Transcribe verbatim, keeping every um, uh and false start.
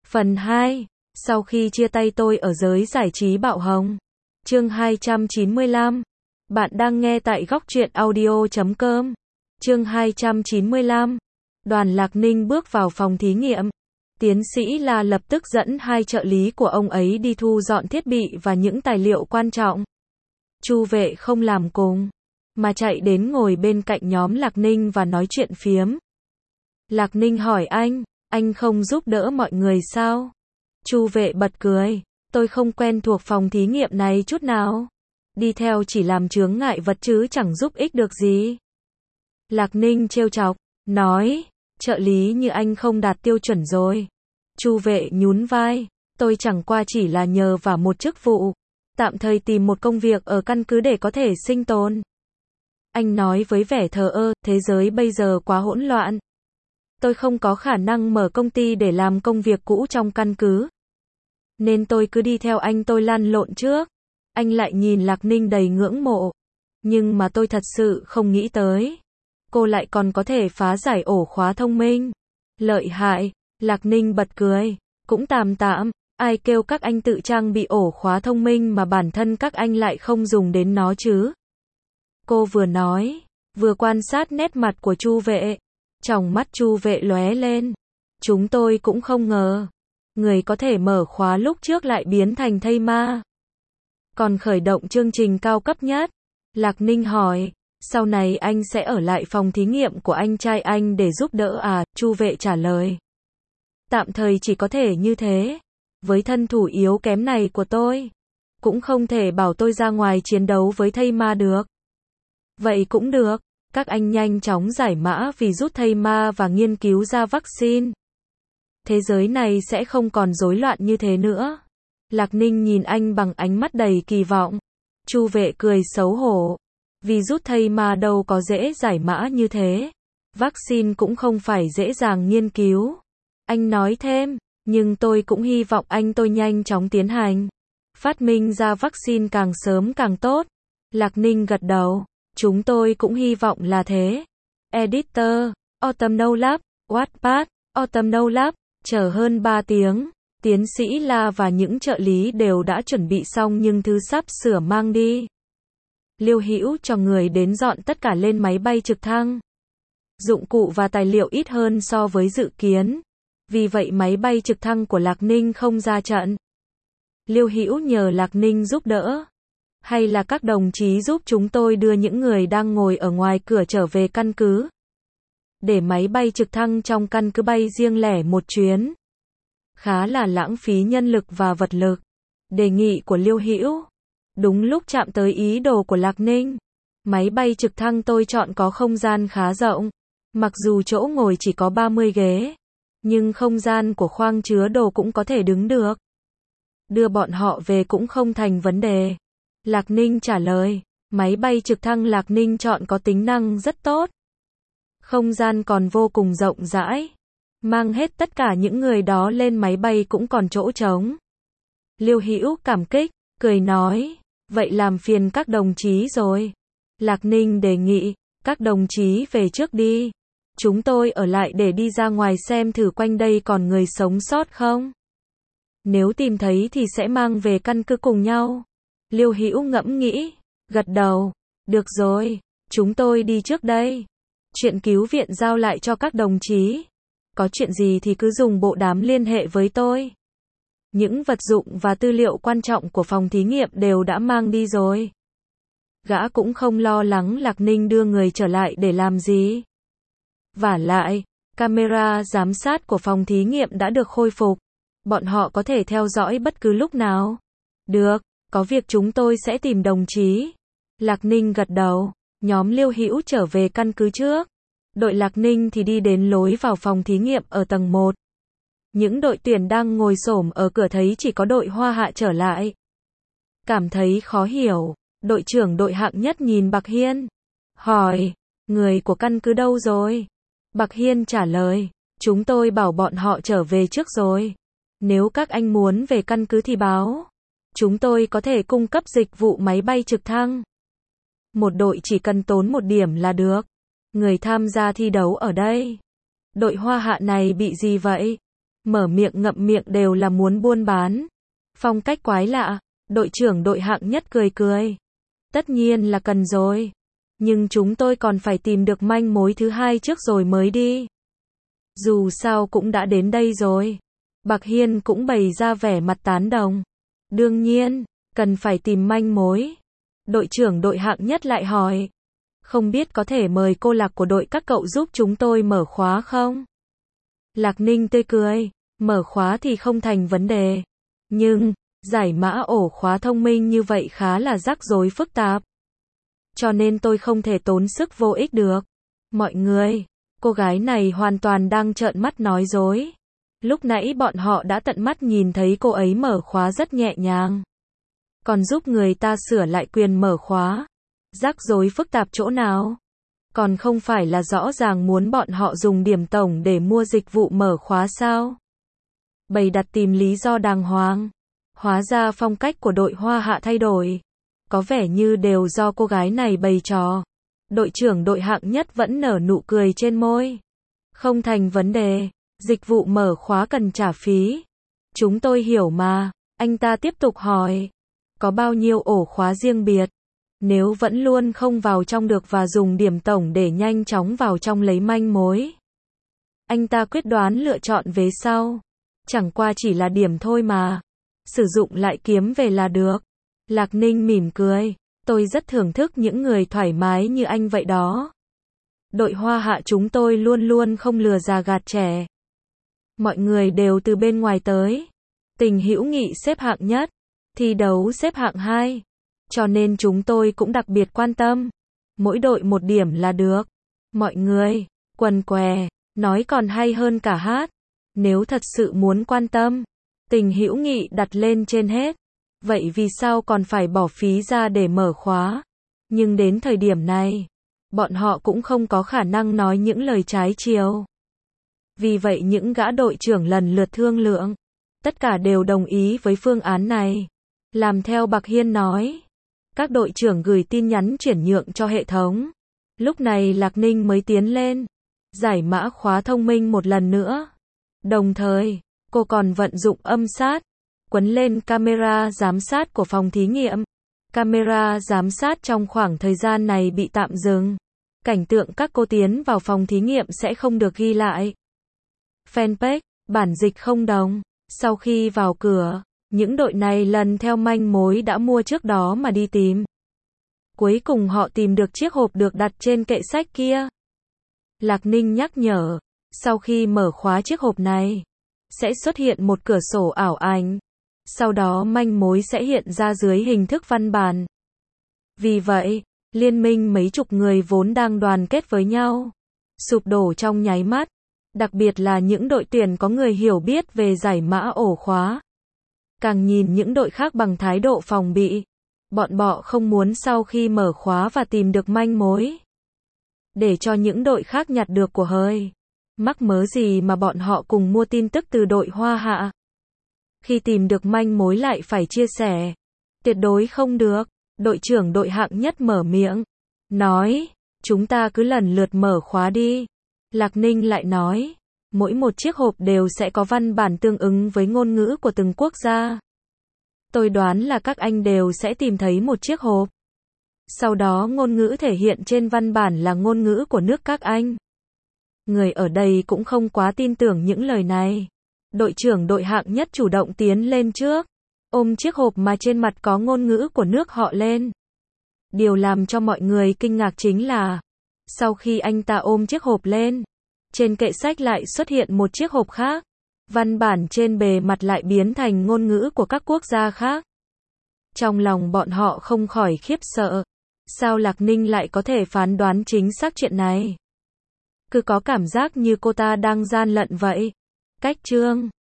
Phần hai. Sau khi chia tay tôi ở giới giải trí bạo hồng. Chương hai trăm chín mươi lăm. Bạn đang nghe tại góc truyện audio chấm com. Chương hai trăm chín mươi lăm. Đoàn Lạc Ninh bước vào phòng thí nghiệm. Tiến sĩ La lập tức dẫn hai trợ lý của ông ấy đi thu dọn thiết bị và những tài liệu quan trọng. Chu Vệ không làm cùng, mà chạy đến ngồi bên cạnh nhóm Lạc Ninh và nói chuyện phiếm. Lạc Ninh hỏi anh, anh không giúp đỡ mọi người sao? Chu Vệ bật cười, tôi không quen thuộc phòng thí nghiệm này chút nào. Đi theo chỉ làm chướng ngại vật chứ chẳng giúp ích được gì. Lạc Ninh trêu chọc, nói, trợ lý như anh không đạt tiêu chuẩn rồi. Chu Vệ nhún vai, tôi chẳng qua chỉ là nhờ vào một chức vụ, tạm thời tìm một công việc ở căn cứ để có thể sinh tồn. Anh nói với vẻ thờ ơ, thế giới bây giờ quá hỗn loạn. Tôi không có khả năng mở công ty để làm công việc cũ trong căn cứ. Nên tôi cứ đi theo anh tôi lăn lộn trước. Anh lại nhìn Lạc Ninh đầy ngưỡng mộ. Nhưng mà tôi thật sự không nghĩ tới. Cô lại còn có thể phá giải ổ khóa thông minh. Lợi hại, Lạc Ninh bật cười. Cũng tạm tạm, ai kêu các anh tự trang bị ổ khóa thông minh mà bản thân các anh lại không dùng đến nó chứ. Cô vừa nói, vừa quan sát nét mặt của Chu Vệ. Tròng mắt Chu Vệ lóe lên. Chúng tôi cũng không ngờ. Người có thể mở khóa lúc trước lại biến thành thây ma. Còn khởi động chương trình cao cấp nhất. Lạc Ninh hỏi, sau này anh sẽ ở lại phòng thí nghiệm của anh trai anh để giúp đỡ à? Chu Vệ trả lời. Tạm thời chỉ có thể như thế. Với thân thủ yếu kém này của tôi, cũng không thể bảo tôi ra ngoài chiến đấu với thây ma được. Vậy cũng được. Các anh nhanh chóng giải mã virus thây ma và nghiên cứu ra vaccine. Thế giới này sẽ không còn rối loạn như thế nữa. Lạc Ninh nhìn anh bằng ánh mắt đầy kỳ vọng. Chu Vệ cười xấu hổ. Virus thây ma đâu có dễ giải mã như thế. Vaccine cũng không phải dễ dàng nghiên cứu. Anh nói thêm, nhưng tôi cũng hy vọng anh tôi nhanh chóng tiến hành. Phát minh ra vaccine càng sớm càng tốt. Lạc Ninh gật đầu. Chúng tôi cũng hy vọng là thế. Editor, Autumn No Lab, Wattpad, Autumn No Lab, chờ hơn ba tiếng. Tiến sĩ La và những trợ lý đều đã chuẩn bị xong nhưng thứ sắp sửa mang đi. Liêu Hữu cho người đến dọn tất cả lên máy bay trực thăng. Dụng cụ và tài liệu ít hơn so với dự kiến. Vì vậy máy bay trực thăng của Lạc Ninh không ra trận. Liêu Hữu nhờ Lạc Ninh giúp đỡ. Hay là các đồng chí giúp chúng tôi đưa những người đang ngồi ở ngoài cửa trở về căn cứ. Để máy bay trực thăng trong căn cứ bay riêng lẻ một chuyến. Khá là lãng phí nhân lực và vật lực. Đề nghị của Liêu Hữu. Đúng lúc chạm tới ý đồ của Lạc Ninh. Máy bay trực thăng tôi chọn có không gian khá rộng. Mặc dù chỗ ngồi chỉ có ba mươi ghế. Nhưng không gian của khoang chứa đồ cũng có thể đứng được. Đưa bọn họ về cũng không thành vấn đề. Lạc Ninh trả lời, máy bay trực thăng Lạc Ninh chọn có tính năng rất tốt. Không gian còn vô cùng rộng rãi. Mang hết tất cả những người đó lên máy bay cũng còn chỗ trống. Liêu Hữu cảm kích, cười nói, vậy làm phiền các đồng chí rồi. Lạc Ninh đề nghị, các đồng chí về trước đi. Chúng tôi ở lại để đi ra ngoài xem thử quanh đây còn người sống sót không. Nếu tìm thấy thì sẽ mang về căn cứ cùng nhau. Liêu Hữu ngẫm nghĩ, gật đầu, được rồi, chúng tôi đi trước đây. Chuyện cứu viện giao lại cho các đồng chí. Có chuyện gì thì cứ dùng bộ đàm liên hệ với tôi. Những vật dụng và tư liệu quan trọng của phòng thí nghiệm đều đã mang đi rồi. Gã cũng không lo lắng Lạc Ninh đưa người trở lại để làm gì. Vả lại, camera giám sát của phòng thí nghiệm đã được khôi phục. Bọn họ có thể theo dõi bất cứ lúc nào. Được. Có việc chúng tôi sẽ tìm đồng chí. Lạc Ninh gật đầu. Nhóm Liêu Hữu trở về căn cứ trước. Đội Lạc Ninh thì đi đến lối vào phòng thí nghiệm ở tầng một. Những đội tuyển đang ngồi xổm ở cửa thấy chỉ có đội Hoa Hạ trở lại. Cảm thấy khó hiểu. Đội trưởng đội hạng nhất nhìn Bạc Hiên. Hỏi, người của căn cứ đâu rồi? Bạc Hiên trả lời, chúng tôi bảo bọn họ trở về trước rồi. Nếu các anh muốn về căn cứ thì báo. Chúng tôi có thể cung cấp dịch vụ máy bay trực thăng. Một đội chỉ cần tốn một điểm là được. Người tham gia thi đấu ở đây. Đội Hoa Hạ này bị gì vậy? mở miệng ngậm miệng đều là muốn buôn bán. Phong cách quái lạ, đội trưởng đội hạng nhất cười cười. Tất nhiên là cần rồi. Nhưng chúng tôi còn phải tìm được manh mối thứ hai trước rồi mới đi. Dù sao cũng đã đến đây rồi. Bạc Hiên cũng bày ra vẻ mặt tán đồng. Đương nhiên, cần phải tìm manh mối. Đội trưởng đội hạng nhất lại hỏi. Không biết có thể mời cô Lạc của đội các cậu giúp chúng tôi mở khóa không? Lạc Ninh tươi cười. Mở khóa thì không thành vấn đề. Nhưng, giải mã ổ khóa thông minh như vậy khá là rắc rối phức tạp. Cho nên tôi không thể tốn sức vô ích được. Mọi người, cô gái này hoàn toàn đang trợn mắt nói dối. Lúc nãy bọn họ đã tận mắt nhìn thấy cô ấy mở khóa rất nhẹ nhàng. Còn giúp người ta sửa lại quyền mở khóa. Rắc rối phức tạp chỗ nào? Còn không phải là rõ ràng muốn bọn họ dùng điểm tổng để mua dịch vụ mở khóa sao? Bày đặt tìm lý do đàng hoàng. Hóa ra phong cách của đội Hoa Hạ thay đổi. Có vẻ như đều do cô gái này bày trò. Đội trưởng đội hạng nhất vẫn nở nụ cười trên môi. Không thành vấn đề. Dịch vụ mở khóa cần trả phí. Chúng tôi hiểu mà. Anh ta tiếp tục hỏi. Có bao nhiêu ổ khóa riêng biệt? Nếu vẫn luôn không vào trong được và dùng điểm tổng để nhanh chóng vào trong lấy manh mối. Anh ta quyết đoán lựa chọn vế sau. Chẳng qua chỉ là điểm thôi mà. Sử dụng lại kiếm về là được. Lạc Ninh mỉm cười. Tôi rất thưởng thức những người thoải mái như anh vậy đó. Đội Hoa Hạ chúng tôi luôn luôn không lừa già gạt trẻ. Mọi người đều từ bên ngoài tới. Tình hữu nghị xếp hạng nhất. Thi đấu xếp hạng hai. Cho nên chúng tôi cũng đặc biệt quan tâm. Mỗi đội một điểm là được. Mọi người, quần què, nói còn hay hơn cả hát. Nếu thật sự muốn quan tâm, tình hữu nghị đặt lên trên hết. Vậy vì sao còn phải bỏ phí ra để mở khóa? Nhưng đến thời điểm này, bọn họ cũng không có khả năng nói những lời trái chiều. Vì vậy những gã đội trưởng lần lượt thương lượng. Tất cả đều đồng ý với phương án này. Làm theo Bạc Hiên nói. Các đội trưởng gửi tin nhắn chuyển nhượng cho hệ thống. Lúc này Lạc Ninh mới tiến lên. Giải mã khóa thông minh một lần nữa. Đồng thời, cô còn vận dụng âm sát. Quấn lên camera giám sát của phòng thí nghiệm. Camera giám sát trong khoảng thời gian này bị tạm dừng. Cảnh tượng các cô tiến vào phòng thí nghiệm sẽ không được ghi lại. Fanpage, bản dịch không đồng. Sau khi vào cửa, những đội này lần theo manh mối đã mua trước đó mà đi tìm. Cuối cùng họ tìm được chiếc hộp được đặt trên kệ sách kia. Lạc Ninh nhắc nhở, sau khi mở khóa chiếc hộp này, sẽ xuất hiện một cửa sổ ảo ảnh. Sau đó manh mối sẽ hiện ra dưới hình thức văn bản. Vì vậy, liên minh mấy chục người vốn đang đoàn kết với nhau, sụp đổ trong nháy mắt. Đặc biệt là những đội tuyển có người hiểu biết về giải mã ổ khóa. Càng nhìn những đội khác bằng thái độ phòng bị. Bọn bọ không muốn sau khi mở khóa và tìm được manh mối. Để cho những đội khác nhặt được của hời. Mắc mớ gì mà bọn họ cùng mua tin tức từ đội Hoa Hạ. Khi tìm được manh mối lại phải chia sẻ. Tuyệt đối không được. Đội trưởng đội hạng nhất mở miệng. Nói, chúng ta cứ lần lượt mở khóa đi. Lạc Ninh lại nói, mỗi một chiếc hộp đều sẽ có văn bản tương ứng với ngôn ngữ của từng quốc gia. Tôi đoán là các anh đều sẽ tìm thấy một chiếc hộp. Sau đó ngôn ngữ thể hiện trên văn bản là ngôn ngữ của nước các anh. Người ở đây cũng không quá tin tưởng những lời này. Đội trưởng đội hạng nhất chủ động tiến lên trước, ôm chiếc hộp mà trên mặt có ngôn ngữ của nước họ lên. Điều làm cho mọi người kinh ngạc chính là, sau khi anh ta ôm chiếc hộp lên, trên kệ sách lại xuất hiện một chiếc hộp khác. Văn bản trên bề mặt lại biến thành ngôn ngữ của các quốc gia khác. Trong lòng bọn họ không khỏi khiếp sợ. Sao Lạc Ninh lại có thể phán đoán chính xác chuyện này? Cứ có cảm giác như cô ta đang gian lận vậy. Cách chương